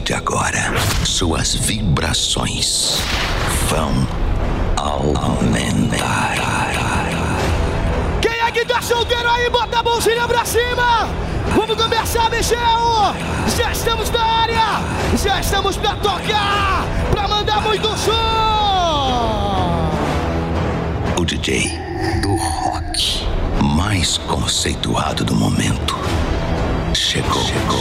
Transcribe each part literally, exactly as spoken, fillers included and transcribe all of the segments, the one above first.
de agora, suas vibrações vão aumentar. Quem é que tá solteiro aí, bota a mãozinha pra cima! Vamos começar, Michel! Já estamos na área! Já estamos pra tocar! Pra mandar muito som! O D J do rock mais conceituado do momento chegou. chegou.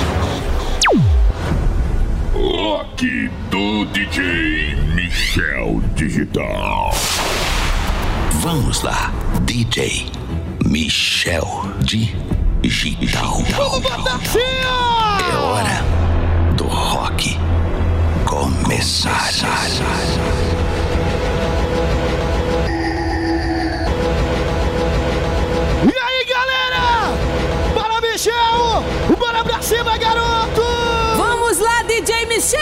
Rock do D J Michel Digital. Vamos lá, D J Michel Digital. Vamos botar assim, ó! É hora do rock começar. E aí, galera? Bora, Michel! Bora pra cima, garoto! Vamos lá, D J Michel!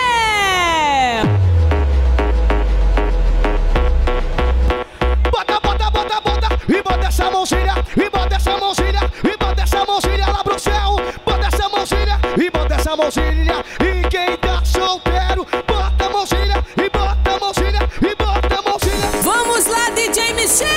Bota, bota, bota, bota! E bota essa mãozinha! E bota essa mãozinha! E bota essa mãozinha lá pro céu! Bota essa mãozinha! E bota essa mãozinha! E quem tá solteiro, bota a mãozinha! E bota a mãozinha! E bota a mãozinha! Vamos lá, D J Michel!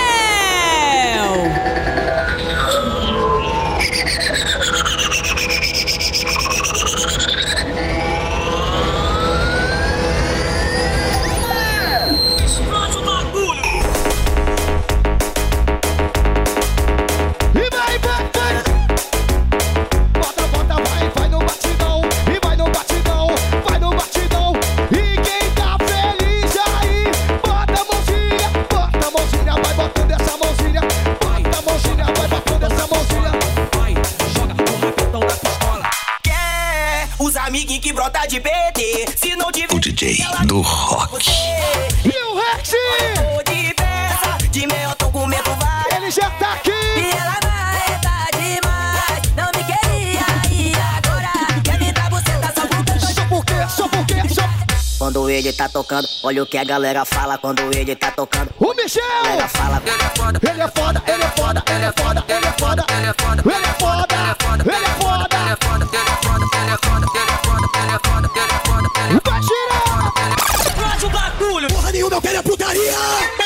Que brota de P T, se não tiver o D J do rock. E o Rex! De peça, de mel, tô comendo várias. Ele já tá aqui! E ela vai tá demais, não me queria e agora quer me dar buceta só porque Só porque, só porque, só... Quando ele tá tocando, olha o que a galera fala quando ele tá tocando. O Michel! A galera fala, Ele é foda, ele é foda, ele é foda, ele é foda, ele é foda, ele é foda, ele é foda, ele é foda, ele é foda, ele é foda, ele é foda, ele é foda, ele é foda, ele é foda, ele é foda. Vai girar! faz o bagulho. Porra nenhuma, eu quero é putaria!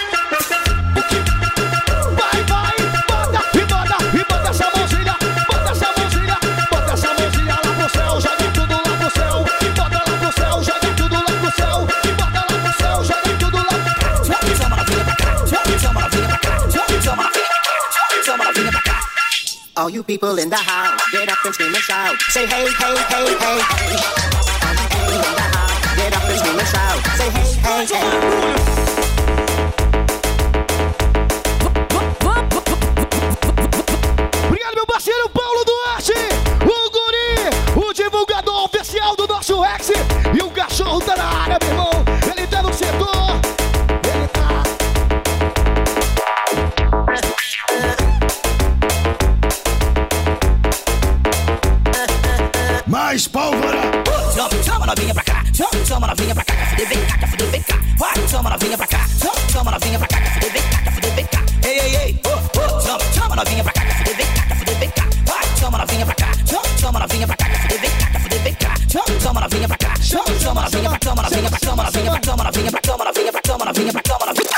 Vai, vai, bota, e bota, e bota essa mãozinha, bota essa mãozinha, bota essa mãozinha lá pro céu, joga tudo lá pro céu, e bota lá pro céu, joga tudo lá pro céu, e bota lá pro céu, joga tudo lá pro céu. Chama novinha pra cá, chama novinha pra cá, chama novinha pra cá, chama novinha pra cá. All you people in the house, get up and scream and shout. Say hey, hey, hey, hey, hey. All you people in the house, get up and scream and shout. Say hey, hey, hey. Obrigado, meu parceiro Paulo Duarte, o guri, o divulgador oficial do nosso Rex. E o cachorro tá na área, meu irmão. Ele tá no setor. Ele tá... Mais pólvora! Chama novinha pra cá, chama novinha pra cá, fuder vem cá, fuder vem cá. Vai, chama novinha pra cá, chama novinha pra cá, fuder vem cá, fuder vem cá. Ei, ei, ei, oh, oh, chama, chama novinha pra cá, fuder vem cá, fuder vem cá. Vai, chama novinha pra cá, chama novinha pra cá, fuder vem cá, fuder vem cá. Chama novinha pra cá, chama novinha pra, chama novinha pra, chama novinha pra, chama novinha pra, chama novinha pra, chama novinha pra, chama novinha pra.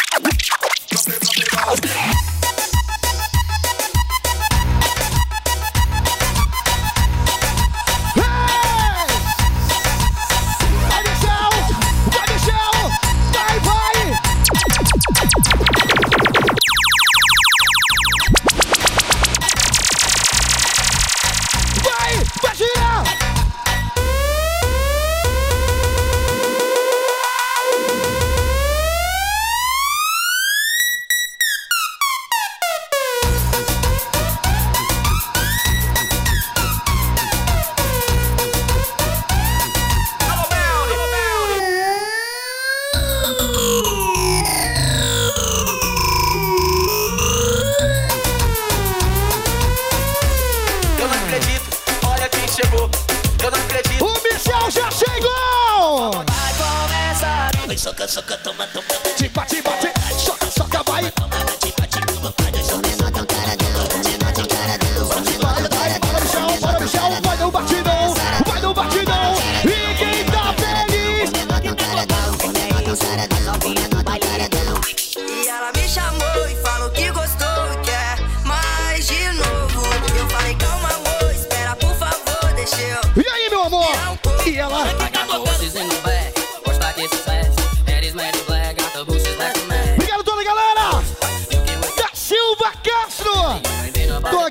Soca, soca, toma, toma. Tipo, tipo, tipo, soca, soca, vai. Vai no batidão, vai no batidão,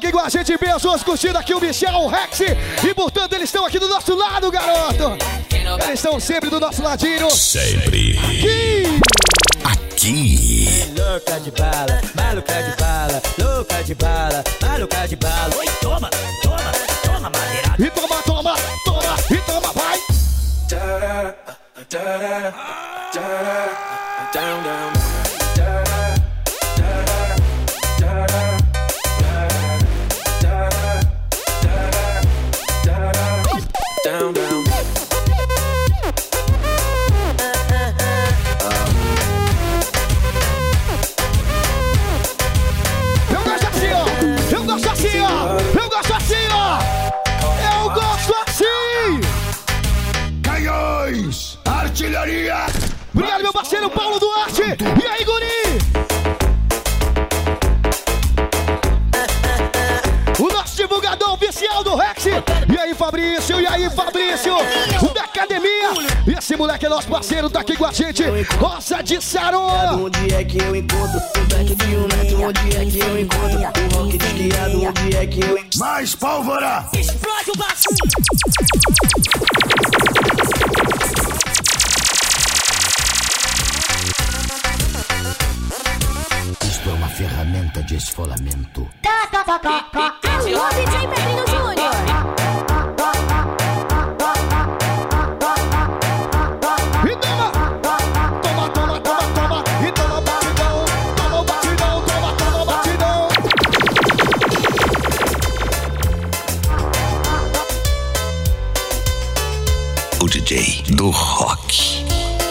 aqui com a gente, pessoas curtindo aqui o Michel, o Rex. E portanto eles estão aqui do nosso lado, garoto. Eles estão sempre do nosso ladinho. Sempre. Aqui. Aqui. Louca de bala, maluca de bala, louca de bala, maluca de bala. Oi, toma, toma, toma, maneira. E toma, toma, toma, e toma, vai. Down, down. Down, down. Eu gosto assim, ó. Eu gosto assim, ó. Eu gosto assim, ó. Eu gosto assim. Canhões! Artilharia! Obrigado, meu parceiro Paulo Duarte. E aí, guri? O nosso divulgador oficial do Rex. E aí, Fabrício? E aí, Fabrício? O da academia. Esse moleque é nosso parceiro, tá aqui com a gente. Roça de Saroa. Onde é que eu encontro o black de um metro? Onde é que eu encontro o rock desguiado? Onde é que eu encontro? Mais pólvora! Explode o baço! Isto é uma ferramenta de esfolamento. Alô, D J Pedrinho Júnior. E toma! Toma, toma, toma, toma. E toma batidão. Toma o batidão, toma, toma o batidão. O D J do rock.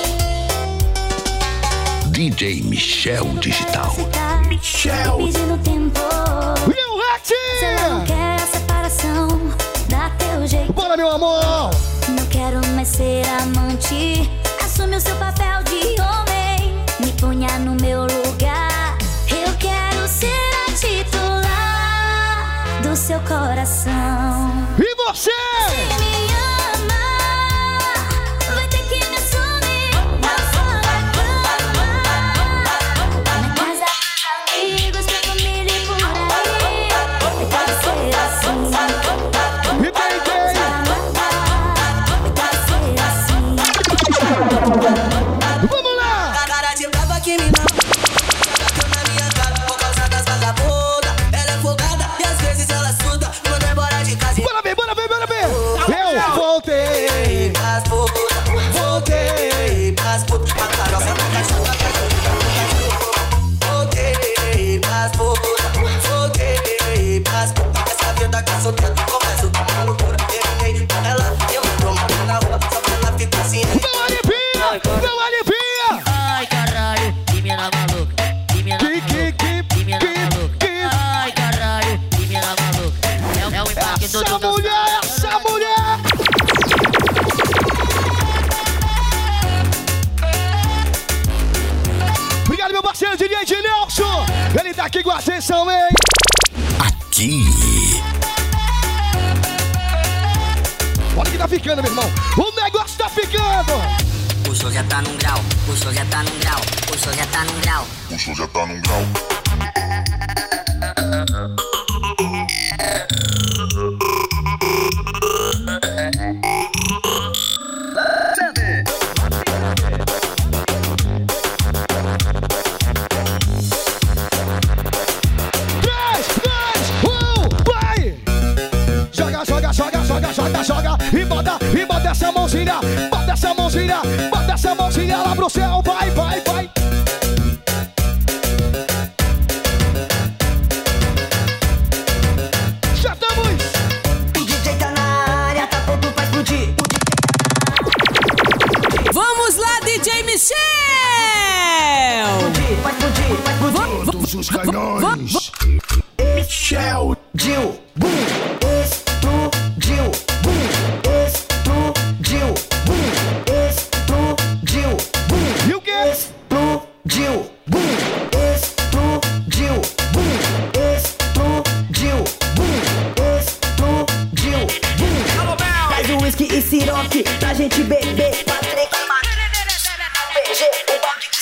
D J Michel Digital. Michel! Pedindo tempo. E o Rex! Você não quer a separação, dá teu jeito. Bora, meu amor! Não quero mais ser amante. Assume o seu papel de homem. Me ponha no meu lugar. Eu quero ser a titular do seu coração. E você? Se me ama, vai ter que me assumir. Não só na cama, na casa dos amigos, pra família e por aí. Eu quero ser assim. E peguei! Eu quero ser assim. Vamos lá! Cara de brava que me não bateu na minha cara por causa das vagabundas. Ela é folgada e às vezes ela suda. Manda embora de casa e Bora ver, bora ver, bora ver! Eu voltei! pras putas. Voltei pras putas. A caroça do cachorro, a cachorro do cachorro. Voltei pras putas. Voltei pras putas. Essa vida que eu sou tento, confesso que é uma loucura. Terminei com ela, eu tô matando na rua. Só que ela fica assim. Não alivia! Não alivia! Ai, caralho, que mina maluca, que mina Que, que, maluca, que, que mina que, maluca. que... Ai, caralho, que mina maluca. É, é o impacto Essa do meu mulher, essa mulher! Obrigado, meu parceiro D J de Nelson! Ele tá aqui com a gente também! Aqui. Olha que tá ficando, meu irmão! O negócio tá ficando! O show já tá num grau, o show já tá num grau, o show já tá num grau. O show já tá num grau. três, dois, um, vai! Joga, joga, joga, joga, joga, joga! E bota, e bota essa mãozinha! Bota essa mãozinha! Bota essa mãozinha lá pro céu! Vai, vai, vai! Já estamos! O D J tá na área, tá pronto pra explodir. Vamos lá, D J Michel! Vai explodir, vai explodir. Todos os canhões! Michel! Explodiu, bum, explodiu, bum, explodiu, bum, explodiu, bum, E o quê? explodiu, bum, explodiu, bum, explodiu, bum, explodiu, bum. Traz o uísque e siroque pra gente beber. Patrick, P G, o balde.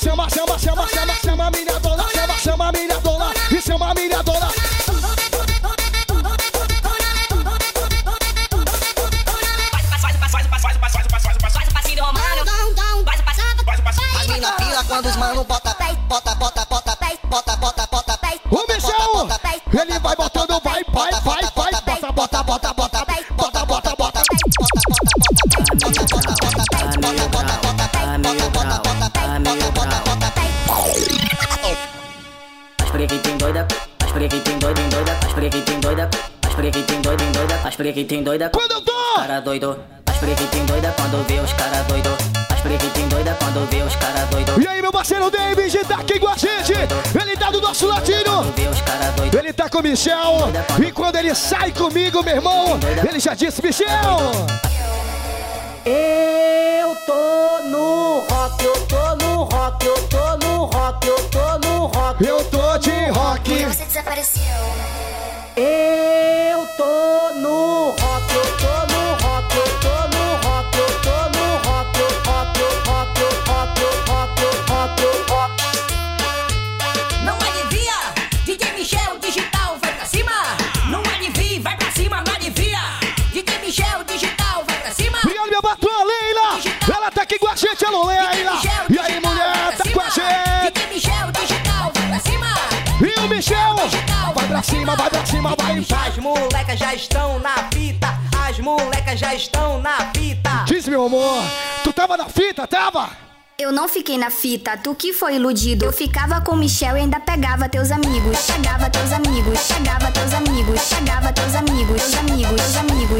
chama, chama, chama, chama, chama a minha dona, chama, chama a minha dona, e chama a minha dona. As mina pira quando os mano bota, bota, bota, bota, bota, bota, bota. O Michel, ele vai botando, vai, vai, vai, vai, bota, bota, bota, bota, bota, bota, bota, bota. As preguitem doida, as preguitem doida, doida, as preguitem doida, as preguitem doida, doida, as preguitem doida. Quando eu tô! Cara doido, as preguitem doida quando vê os cara doido. As preguitem doida quando vê os cara doido. E aí, meu parceiro David tá aqui com a gente. Ele tá do nosso latino. Ele tá com o Michel. E quando ele sai comigo, meu irmão, ele já disse, Michel. Eu tô no rock, eu tô no rock, eu tô no rock, eu tô no rock. Eu tô de rock. Você desapareceu. Eu tô no rock, eu tô no rock, eu tô no rock, eu tô no rock, eu rock, eu rock, eu rock, eu rock, eu rock, eu rock. Não alivia, D J Michel Digital vai pra cima. Não alivia, vai pra cima, não alivia. D J Michel Digital vai pra cima. Obrigado, minha patroa Leila. Ela tá aqui com a gente, alô Leila. E aí, mulher, tá com a gente. D J Michel Digital vai pra cima. E o Michel vai pra cima, vai pra cima, vai. As molecas já estão na fita, as molecas já estão na fita. Diz, meu amor, tu tava na fita, tava? Eu não fiquei na fita, tu que foi iludido. Eu ficava com o Michel e ainda pegava teus amigos. Pegava teus amigos, pegava teus amigos, pegava teus amigos, teus amigos, teus amigos.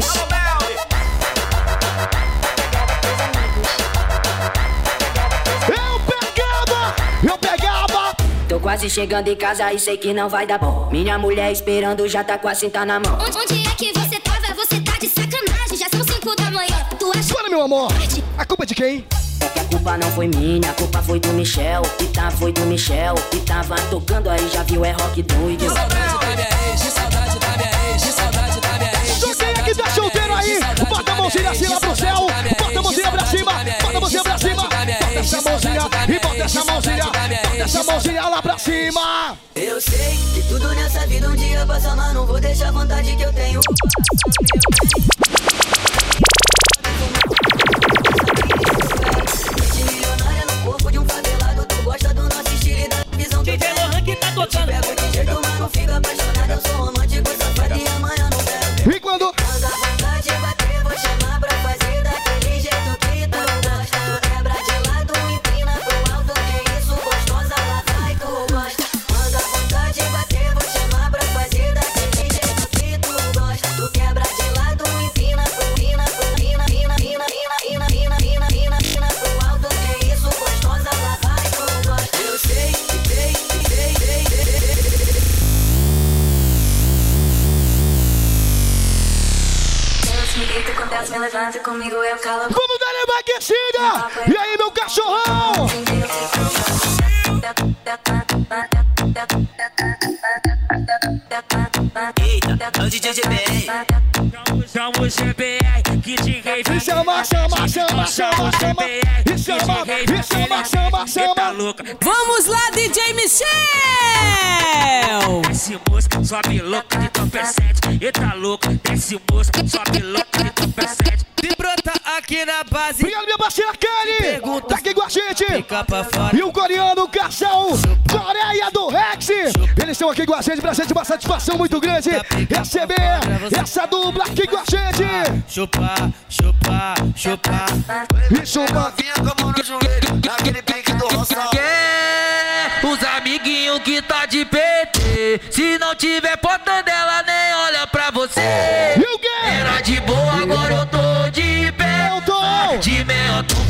Eu pegava, eu pegava. Tô quase chegando em casa e sei que não vai dar bom. Minha mulher esperando já tá com a cinta na mão. Onde, onde é que você tava? Você tá de sacanagem. Já são cinco da manhã. Tu acha Bora, meu amor. A culpa é de quem? É que a culpa não foi minha, a culpa foi do Michel. E tá, foi do Michel. E tava tocando aí, já viu, é rock doido. De saudade da minha ex, de saudade da minha ex, de saudade da minha ex. Só quem é que tá solteiro aí? Bota a mãozinha assim lá pro céu. Bota a mãozinha pra cima. Bota a mãozinha pra cima. Bota essa mãozinha e bota essa mãozinha. Bota essa mãozinha lá pra cima. Eu sei que tudo nessa vida um dia passa, mas não vou deixar a vontade que eu tenho. Milionária no corpo de um favelado, tu gosta do nosso estilo e da visão que tem. Lohan que tá tocando. Pego de jeito, mas não fica apaixonado. Eu sou romântico, safado e amanhã não quero. E quando? Quando a vontade bater, vou chamar pra fazer daquele jeito que tu gosta. Tu quebra de lado, empina pro alto, que isso gostosa, lá vai tu gosta. Quando a vontade bater, vou chamar pra fazer daquele jeito que tu gosta. Tu quebra de lado, empina pro pina, pro pina, pina, pina, pina, pina, pina, pina, pina pro alto, que isso gostosa, lá vai tu gosta. Eu sei, sei, sei, sei, sei. Deus me grita com Deus me levanta comigo, eu calo. Vamos dar uma aquecida. E aí, meu cachorrão? Eita, o D J G B. Chama o G B R que te rave. E chama, chama, chama, chama, chama. E chama, e chama, chama, chama. Vamos lá, D J Michel! Desce música, sobe louca de top sete. Eita louco, desce música, sobe louca de top sete. Se brota aqui na base. Obrigado, minha parceira Kelly. Tá aqui com a gente. Fica pra fora. E o coreano, o Cação, Coreia do Rex. Eles estão aqui com a gente pra gente, uma satisfação muito grande receber essa dupla aqui com a gente. Chupar, chupar, chupar. E chupa. como no joelho, naquele pique do roçal. Quer os amiguinhos que tá de P T. Se não tiver porta dela, nem olha pra você. E o quê? Era de boa, agora eu tô de pé. Eu tô. De mel, tô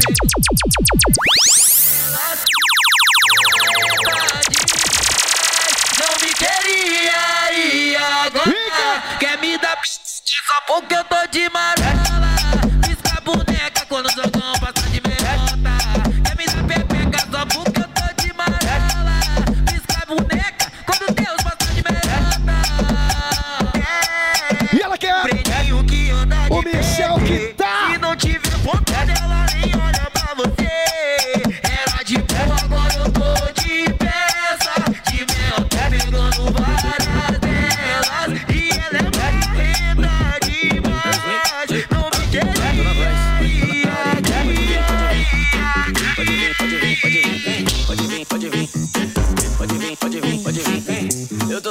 não me queria e agora quer me dar só porque eu tô de marela. Pisca a boneca quando o jogão passa de merda. Quer me dar pepeca só porque eu tô de marela. Pisca a boneca quando Deus passa de merda. E ela quer Pretinho que anda de o Michel que tá. Se não tiver ponta dela, nem olha pra você. Era de boa, agora eu tô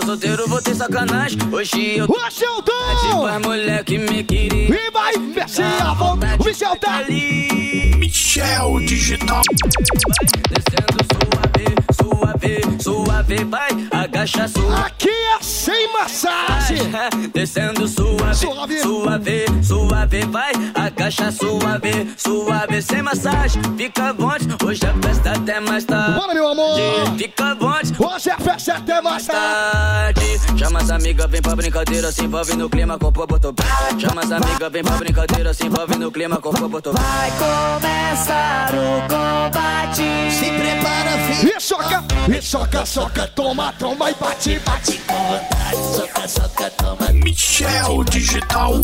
solteiro, vou ter sacanagem. Hoje eu Hoje eu tô tipo as mulher que me queria. E vai descer a vontade. O Michel tá Michel Digital. Descendo suave, suave, suave, vai, agacha suave. Aqui é sem massagem. Descendo suave, Suave. suave, suave, vai, agacha suave, suave, sem massagem. Fica à vontade, hoje a festa até mais tarde. Bora, meu amor. Fica à vontade, Hoje é festa até mais tarde. tarde. Chama as amigas, vem pra brincadeira, se envolve no clima, com o botou. Chama as amigas, vem pra brincadeira, se envolve no clima, com o botou. Vai começar o combate. Se prepara, filho. E soca, e soca, soca, toma, toma e bate, bate. Com vontade, soca, soca, toma. Michel Digital.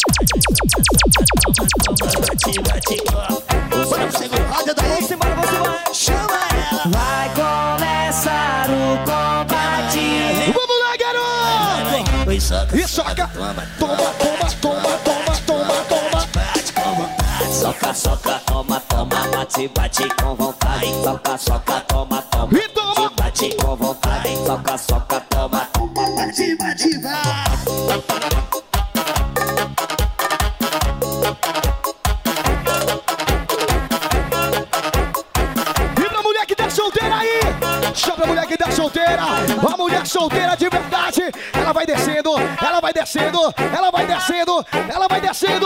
Bate, bate, com. Bora pro segundo roda da mão. Simbora, você vai. Chama ela. Vai começar o combate. Vamos lá, garoto. Oi, soca, E soca, toma, toma, toma, toma, toma, toma. bate com vontade. Soca, soca, toma, toma, bate, bate com vontade. Soca, soca, toma, toma, E toma. bate com vontade. Soca, soca, toma. Bate, bate, vai. E pra mulher que tá solteira aí, só pra mulher que tá solteira, a mulher solteira de verdade, ela vai descendo, ela vai descendo, ela vai descendo, ela vai descendo.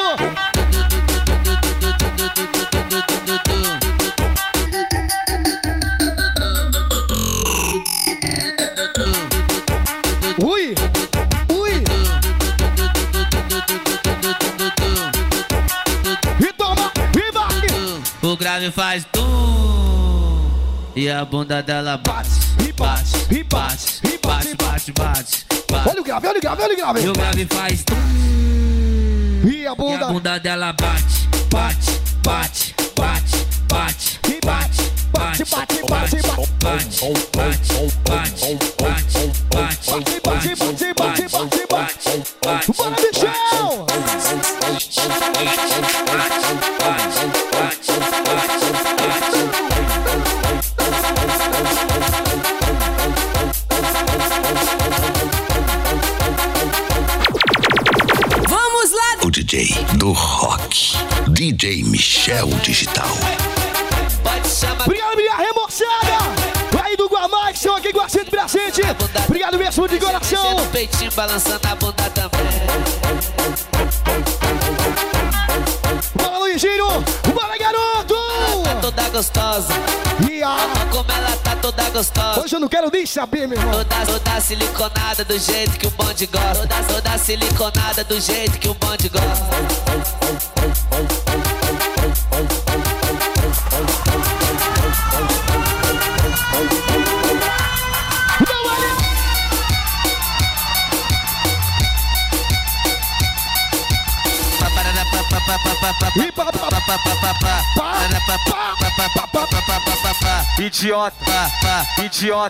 Ui, ui. E toma, e vai. O grave faz tum e a bunda dela bate, E bate, e bate, e bate, bate, bate, bate, bate. Olha o grave, olha o grave, olha o grave. E o grave faz tum E a e a bunda. bunda dela bate, bate, bate, bate, bate, E bate, bate, bate, bate, bate. bate, bate, bate, bate, bate, Bate, bate, bate, bate, bate, bate. Bora, Michel! Vamos lá! O D J do rock. D J Michel Digital. Obrigado, minha remoçada! Aí do Guamá, que estão aqui com a gente pra gente. Obrigado mesmo de coração. O peitinho balançando a bunda também. Bora, Luizinho! Bora, garoto! Tá toda gostosa. E a... Como ela tá toda gostosa. Hoje eu não quero nem saber, meu irmão. Toda, toda siliconada do jeito que o bonde gosta. Toda, toda siliconada do jeito que o bonde gosta. Não, olha! E pá, pá, pá, pá, Idiota, idiota.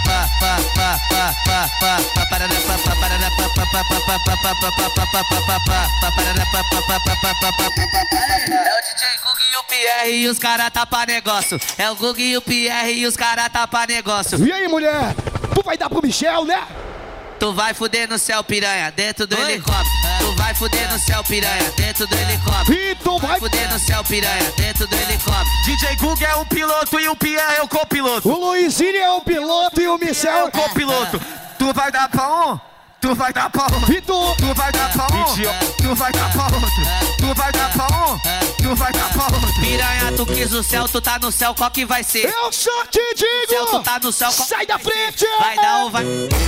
É o D J Gug e o Pierre e os cara tá pra negócio. É o Gug e o Pierre e os cara tá pra negócio. E aí, mulher? Tu vai dar pro Michel, né? Tu vai fuder no céu, piranha, dentro do helicóptero. Tu vai fuder no céu, piranha, dentro do helicóptero. E tu vai... Fuder no céu, piranha, dentro do helicóptero. D J Gug é o piloto e o Pierre é o copiloto. O Luizinho é o piloto e o Michel É o copiloto. Tu vai dar pra um, tu vai dar pra outro. E tu... Tu vai dar pra um, tu vai dar pra outro. Tu vai dar pra um, tu vai dar pra outro. Piranha, tu quis o céu, tu tá no céu, qual que vai ser? Eu só te Céu, tu digo! tá no céu, qual Sai da frente! vai dar ou vai...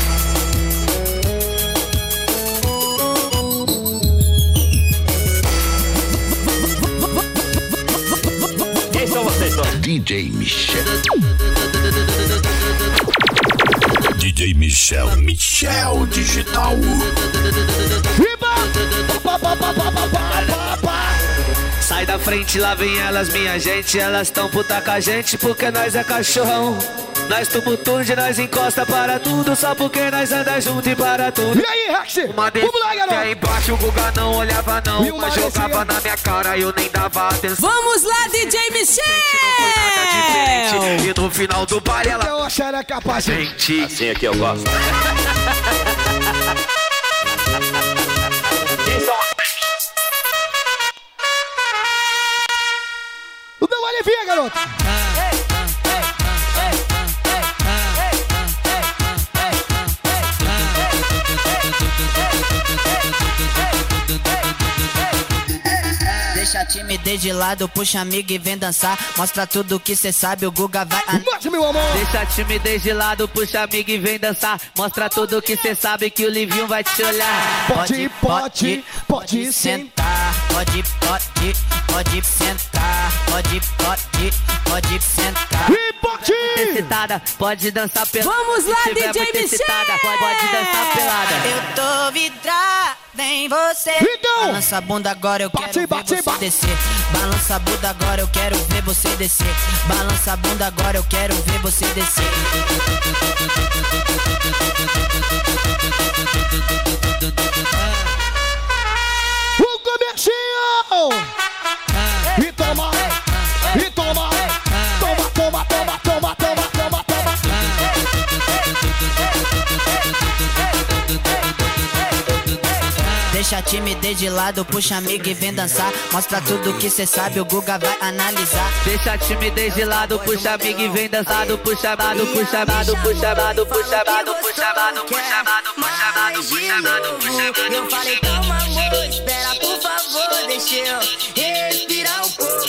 Quem são vocês dois? D J Michel. D J Michel. Michel Digital. Viva! Pá, pá, pá, pá, pá, pá, pá. Sai da frente, lá vem elas, minha gente. Elas tão puta com a gente porque nós é cachorrão. Nós tumultude, nós encosta para tudo. Só porque nós anda junto e para tudo. E aí, Rex? Uma Vamos lá, garoto! aí embaixo o Guga não olhava não. E uma Mas jogava descia. na minha cara e eu nem dava atenção. Vamos lá, D J Michel! E no final do baile ela... Eu acho que era capaz. Gente, Assim é que eu gosto. garoto? Deixa a timidez de lado, puxa amigo e vem dançar. Mostra tudo que cê sabe, o Guga vai... Mostra, meu amor! Deixa a timidez de lado, puxa amigo e vem dançar. Mostra tudo que cê sabe que o Livinho vai te olhar. Pode, pode, pode sentar. Pode, pode, pode sentar. Pode, pode, pode sentar. E pode! Excitada, pode dançar pelada. Vamos lá, Se tiver D J muito Michel! excitada, pode, pode dançar pelada. Eu tô vidrada em você. Então, balança a bunda agora, eu bate, quero bate, ver você bate. descer. Balança a bunda agora, eu quero ver você descer. Balança a bunda agora, eu quero ver você descer. O comercial! E toma, e toma, toma, toma, toma, toma, toma, toma, toma. Deixa a timidez de lado, puxa amigo e vem dançar. Mostra tudo que cê sabe, o Guga vai analisar. Deixa a timidez de lado, puxa amigo e vem dançar. Puxa lado, puxa lado, puxa lado, puxa lado, puxa lado, puxa lado, puxa lado, puxa lado, puxa lado. Eu falei, calma amor, espera por favor, deixa eu respirar um pouco.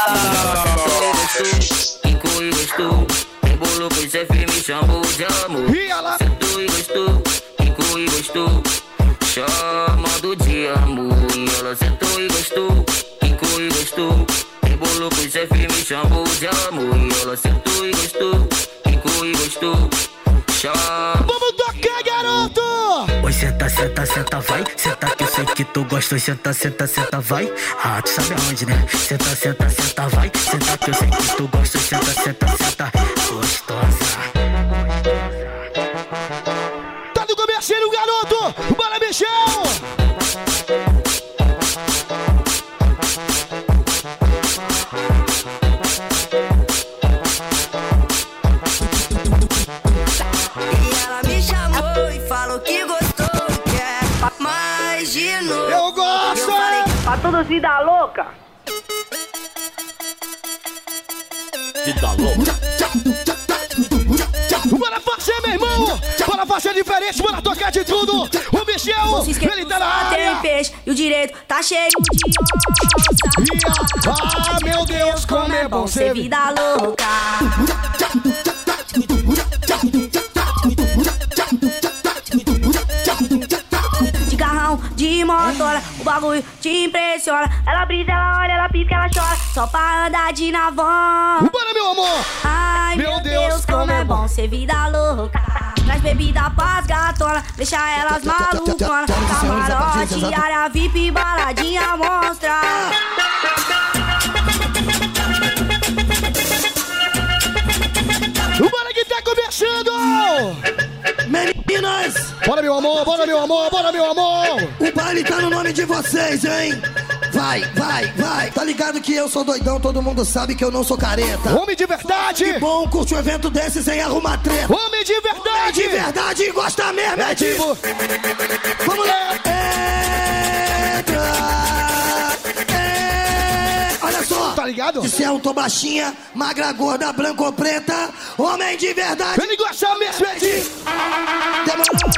Ficou e gostou, embolou, pois é firme, chamou de amor. E ela? Sentou e gostou, ficou e gostou, chamando de amor. E ela sentou e gostou, ficou e gostou, embolou, pois é firme, chamou de amor. E ela sentou e gostou, ficou e gostou, chamou. Vamos tocar, garoto! Oi, senta, senta, senta, vai. Senta que eu sei que tu gosta. Oi, senta, senta, senta, vai. Ah, tu sabe aonde, né? Senta, senta, senta, vai. Senta que eu sei que tu gosta. Oi, senta, senta, senta, gostosa. Tá no comercial, garoto! Bora, Michel! E ela me chamou e falou que gostou, quer mais de novo. Eu gosto! Eu falei, Pra todos vida louca. Bora fazer, meu irmão! Bora fazer diferente, bora tocar de tudo! O Michel, ele tá na área! tem peixe e o direito tá cheio de onça. Ah, meu Deus, como é bom ser Ser vida louca. De carrão, de motora, o bagulho te impressiona. Ela brisa, ela olha, ela pisca, ela chora. Só pra andar de navão. Bora, meu amor! Ai, Meu meu, Deus, Deus, como é bom ser vida louca. Traz bebida pras gatonas, deixa elas maluconas. Camarote, área V I P, baladinha monstra. Bora que tá começando! Meninas, Bora, meu amor, bora, meu amor, bora, meu amor! o baile tá no nome de vocês, hein? Vai, vai, vai. Tá ligado que eu sou doidão, todo mundo sabe que eu não sou careta. Homem de verdade! Que bom curte um evento desse sem arrumar treta. Homem de verdade! De verdade, gosta mesmo, é Tipo, Vamos lá. Entra. É. Olha só. tá ligado? Se é um tô baixinha, magra, gorda, branca ou preta, homem de verdade. Ele gosta mesmo é de... Demorou.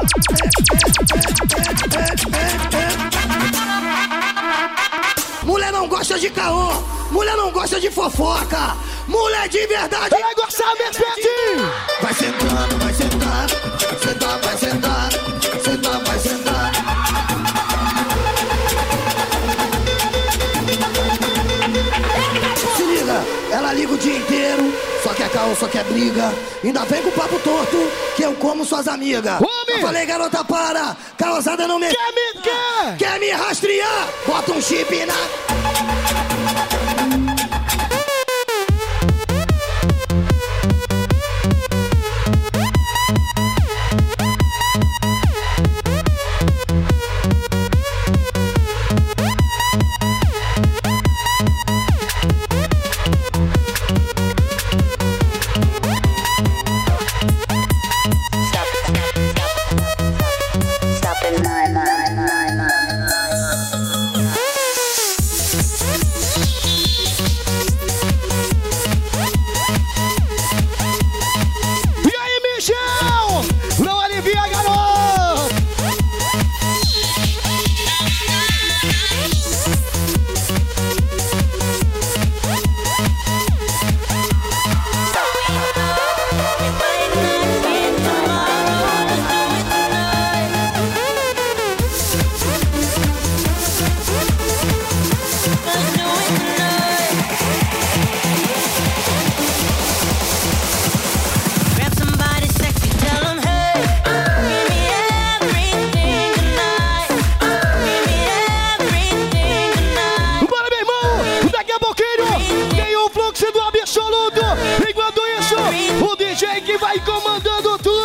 Mulher não gosta de caô, mulher não gosta de fofoca, mulher de verdade. Ele gosta mesmo é de... Vai sentando, vai sentando, sentar, vai sentar, sentar, vai sentar. Se liga, ela liga o dia inteiro, só quer caô, só quer briga. Ainda vem com o papo torto, que eu como suas amigas. Homem! Eu falei, garota, para, causada não me... Quer me... Quer? Quer me rastrear? Bota um chip na... Tocando tudo.